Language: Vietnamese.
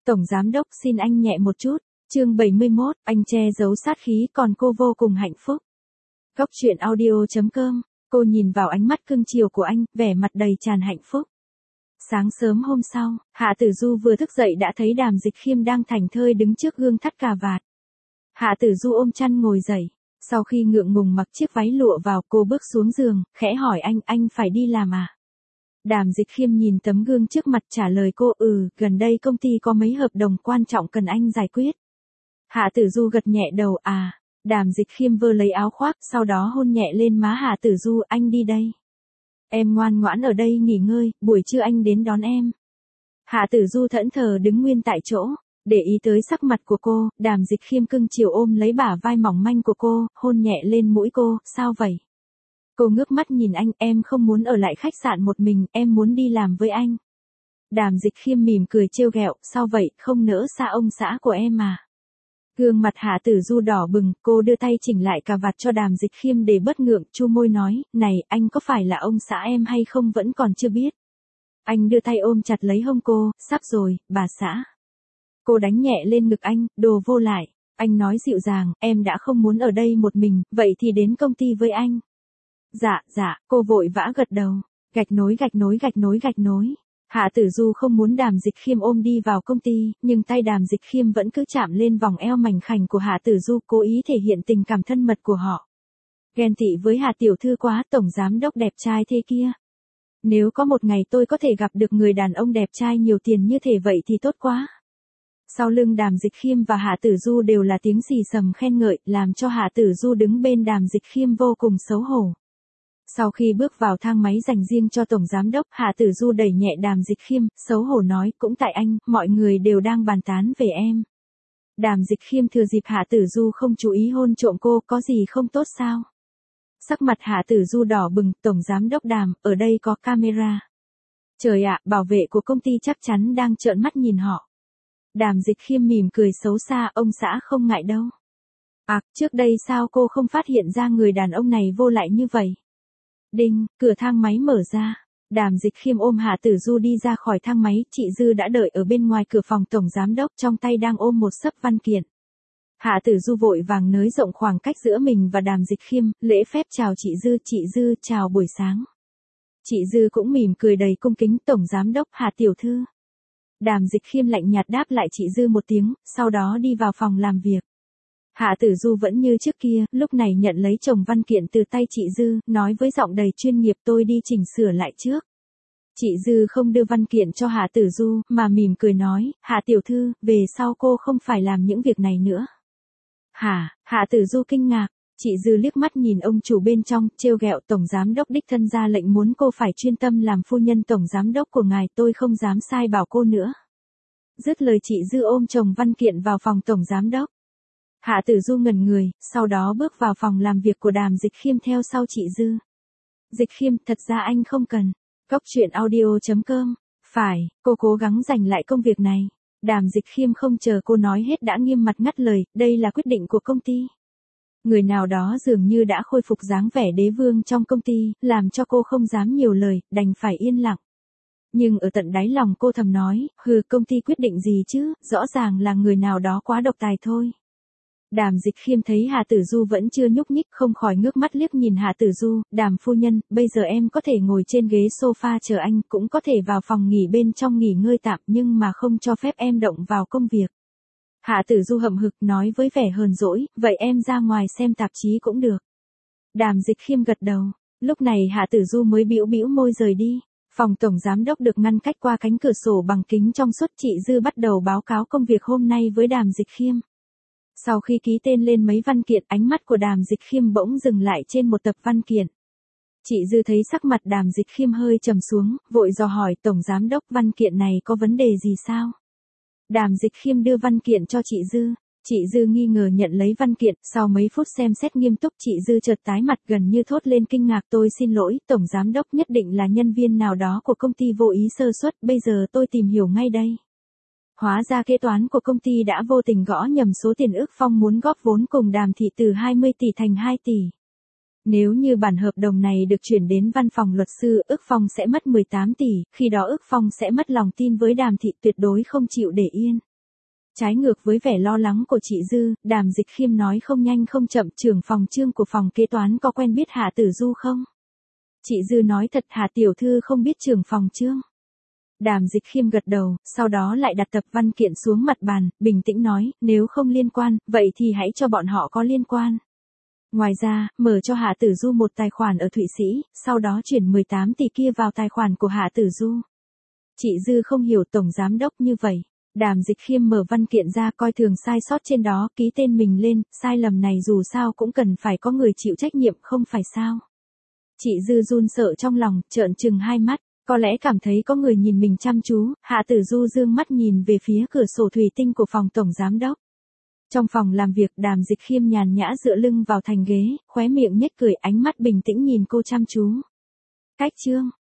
Tổng giám đốc xin anh nhẹ một chút. Chương 71, anh che giấu sát khí còn cô vô cùng hạnh phúc. Góc truyện audio.com, cô nhìn vào ánh mắt cưng chiều của anh, vẻ mặt đầy tràn hạnh phúc. Sáng sớm hôm sau, Hạ Tử Du vừa thức dậy đã thấy Đàm Dịch Khiêm đang thảnh thơi đứng trước gương thắt cà vạt. Hạ Tử Du ôm chăn ngồi dậy, sau khi ngượng ngùng mặc chiếc váy lụa vào, cô bước xuống giường, khẽ hỏi anh phải đi làm à? Đàm Dịch Khiêm nhìn tấm gương trước mặt trả lời cô, gần đây công ty có mấy hợp đồng quan trọng cần anh giải quyết. Hạ Tử Du gật nhẹ đầu, Đàm Dịch Khiêm vơ lấy áo khoác, sau đó hôn nhẹ lên má Hạ Tử Du, anh đi đây. Em ngoan ngoãn ở đây nghỉ ngơi, buổi trưa anh đến đón em. Hạ Tử Du thẫn thờ đứng nguyên tại chỗ, để ý tới sắc mặt của cô, Đàm Dịch Khiêm cưng chiều ôm lấy bả vai mỏng manh của cô, hôn nhẹ lên mũi cô, sao vậy? Cô ngước mắt nhìn anh, em không muốn ở lại khách sạn một mình, em muốn đi làm với anh. Đàm Dịch Khiêm mỉm cười trêu ghẹo, sao vậy, không nỡ xa ông xã của em mà. Gương mặt Hạ Tử Du đỏ bừng, cô đưa tay chỉnh lại cà vạt cho Đàm Dịch Khiêm để bớt ngượng, chu môi nói, này, anh có phải là ông xã em hay không vẫn còn chưa biết. Anh đưa tay ôm chặt lấy hông cô, sắp rồi, bà xã. Cô đánh nhẹ lên ngực anh, đồ vô lại. Anh nói dịu dàng, em đã không muốn ở đây một mình, vậy thì đến công ty với anh. Dạ, cô vội vã gật đầu. Gạch nối. Hạ Tử Du không muốn Đàm Dịch Khiêm ôm đi vào công ty, nhưng tay Đàm Dịch Khiêm vẫn cứ chạm lên vòng eo mảnh khảnh của Hạ Tử Du, cố ý thể hiện tình cảm thân mật của họ. Ghen tị với Hạ tiểu thư quá, tổng giám đốc đẹp trai thế kia. Nếu có một ngày tôi có thể gặp được người đàn ông đẹp trai nhiều tiền như thế vậy thì tốt quá. Sau lưng Đàm Dịch Khiêm và Hạ Tử Du đều là tiếng xì xầm khen ngợi, làm cho Hạ Tử Du đứng bên Đàm Dịch Khiêm vô cùng xấu hổ. Sau khi bước vào thang máy dành riêng cho tổng giám đốc, Hạ Tử Du đẩy nhẹ Đàm Dịch Khiêm, xấu hổ nói, cũng tại anh, mọi người đều đang bàn tán về em. Đàm Dịch Khiêm thừa dịp Hạ Tử Du không chú ý hôn trộm cô, có gì không tốt sao? Sắc mặt Hạ Tử Du đỏ bừng, tổng giám đốc Đàm, ở đây có camera. Trời ạ, bảo vệ của công ty chắc chắn đang trợn mắt nhìn họ. Đàm Dịch Khiêm mỉm cười xấu xa, ông xã không ngại đâu. Trước đây sao cô không phát hiện ra người đàn ông này vô lại như vậy? Đinh, cửa thang máy mở ra. Đàm Dịch Khiêm ôm Hạ Tử Du đi ra khỏi thang máy, chị Dư đã đợi ở bên ngoài cửa phòng tổng giám đốc, trong tay đang ôm một xấp văn kiện. Hạ Tử Du vội vàng nới rộng khoảng cách giữa mình và Đàm Dịch Khiêm, lễ phép chào chị Dư, chào buổi sáng. Chị Dư cũng mỉm cười đầy cung kính, tổng giám đốc, Hạ tiểu thư. Đàm Dịch Khiêm lạnh nhạt đáp lại chị Dư một tiếng, sau đó đi vào phòng làm việc. Hạ Tử Du vẫn như trước kia, lúc này nhận lấy chồng văn kiện từ tay chị Dư, nói với giọng đầy chuyên nghiệp, tôi đi chỉnh sửa lại trước. Chị Dư không đưa văn kiện cho Hạ Tử Du, mà mỉm cười nói, Hạ tiểu thư, về sau cô không phải làm những việc này nữa. Hạ Tử Du kinh ngạc, chị Dư liếc mắt nhìn ông chủ bên trong, trêu ghẹo, tổng giám đốc đích thân ra lệnh muốn cô phải chuyên tâm làm phu nhân tổng giám đốc của ngài, tôi không dám sai bảo cô nữa. Dứt lời chị Dư ôm chồng văn kiện vào phòng tổng giám đốc. Hạ Tử Du ngẩn người, sau đó bước vào phòng làm việc của Đàm Dịch Khiêm theo sau chị Dư. Dịch Khiêm, thật ra anh không cần. Góc truyện audio.com. Phải, cô cố gắng giành lại công việc này. Đàm Dịch Khiêm không chờ cô nói hết đã nghiêm mặt ngắt lời, đây là quyết định của công ty. Người nào đó dường như đã khôi phục dáng vẻ đế vương trong công ty, làm cho cô không dám nhiều lời, đành phải yên lặng. Nhưng ở tận đáy lòng cô thầm nói, công ty quyết định gì chứ, rõ ràng là người nào đó quá độc tài thôi. Đàm Dịch Khiêm thấy Hạ Tử Du vẫn chưa nhúc nhích, không khỏi ngước mắt liếc nhìn Hạ Tử Du, Đàm phu nhân, bây giờ em có thể ngồi trên ghế sofa chờ anh, cũng có thể vào phòng nghỉ bên trong nghỉ ngơi tạm, nhưng mà không cho phép em động vào công việc. Hạ Tử Du hậm hực nói với vẻ hờn dỗi, vậy em ra ngoài xem tạp chí cũng được. Đàm Dịch Khiêm gật đầu, lúc này Hạ Tử Du mới bĩu môi rời đi. Phòng tổng giám đốc được ngăn cách qua cánh cửa sổ bằng kính trong suốt, chị Dư bắt đầu báo cáo công việc hôm nay với Đàm Dịch Khiêm. Sau khi ký tên lên mấy văn kiện, ánh mắt của Đàm Dịch Khiêm bỗng dừng lại trên một tập văn kiện. Chị Dư thấy sắc mặt Đàm Dịch Khiêm hơi trầm xuống, vội dò hỏi, tổng giám đốc, văn kiện này có vấn đề gì sao? Đàm Dịch Khiêm đưa văn kiện cho chị Dư. Chị Dư nghi ngờ nhận lấy văn kiện, sau mấy phút xem xét nghiêm túc, chị Dư chợt tái mặt gần như thốt lên kinh ngạc, tôi xin lỗi, tổng giám đốc, nhất định là nhân viên nào đó của công ty vô ý sơ suất, bây giờ tôi tìm hiểu ngay đây. Hóa ra kế toán của công ty đã vô tình gõ nhầm số tiền Ước Phong muốn góp vốn cùng Đàm thị từ 20 tỷ thành 2 tỷ. Nếu như bản hợp đồng này được chuyển đến văn phòng luật sư, Ước Phong sẽ mất 18 tỷ, khi đó Ước Phong sẽ mất lòng tin với Đàm thị, tuyệt đối không chịu để yên. Trái ngược với vẻ lo lắng của chị Dư, Đàm Dịch Khiêm nói không nhanh không chậm, trưởng phòng Trương của phòng kế toán có quen biết Hạ Tử Du không? Chị Dư nói thật, Hạ tiểu thư không biết trưởng phòng Trương. Đàm Dịch Khiêm gật đầu, sau đó lại đặt tập văn kiện xuống mặt bàn, bình tĩnh nói, nếu không liên quan, vậy thì hãy cho bọn họ có liên quan. Ngoài ra, mở cho Hạ Tử Du một tài khoản ở Thụy Sĩ, sau đó chuyển 18 tỷ kia vào tài khoản của Hạ Tử Du. Chị Dư không hiểu tổng giám đốc như vậy. Đàm Dịch Khiêm mở văn kiện ra, coi thường sai sót trên đó, ký tên mình lên, sai lầm này dù sao cũng cần phải có người chịu trách nhiệm, không phải sao. Chị Dư run sợ trong lòng, trợn trừng hai mắt, có lẽ cảm thấy có người nhìn mình chăm chú, Hạ Tử Du dương mắt nhìn về phía cửa sổ thủy tinh của phòng tổng giám đốc. Trong phòng làm việc, Đàm Dịch Khiêm nhàn nhã dựa lưng vào thành ghế, khóe miệng nhếch cười, ánh mắt bình tĩnh nhìn cô chăm chú. Cách Trương,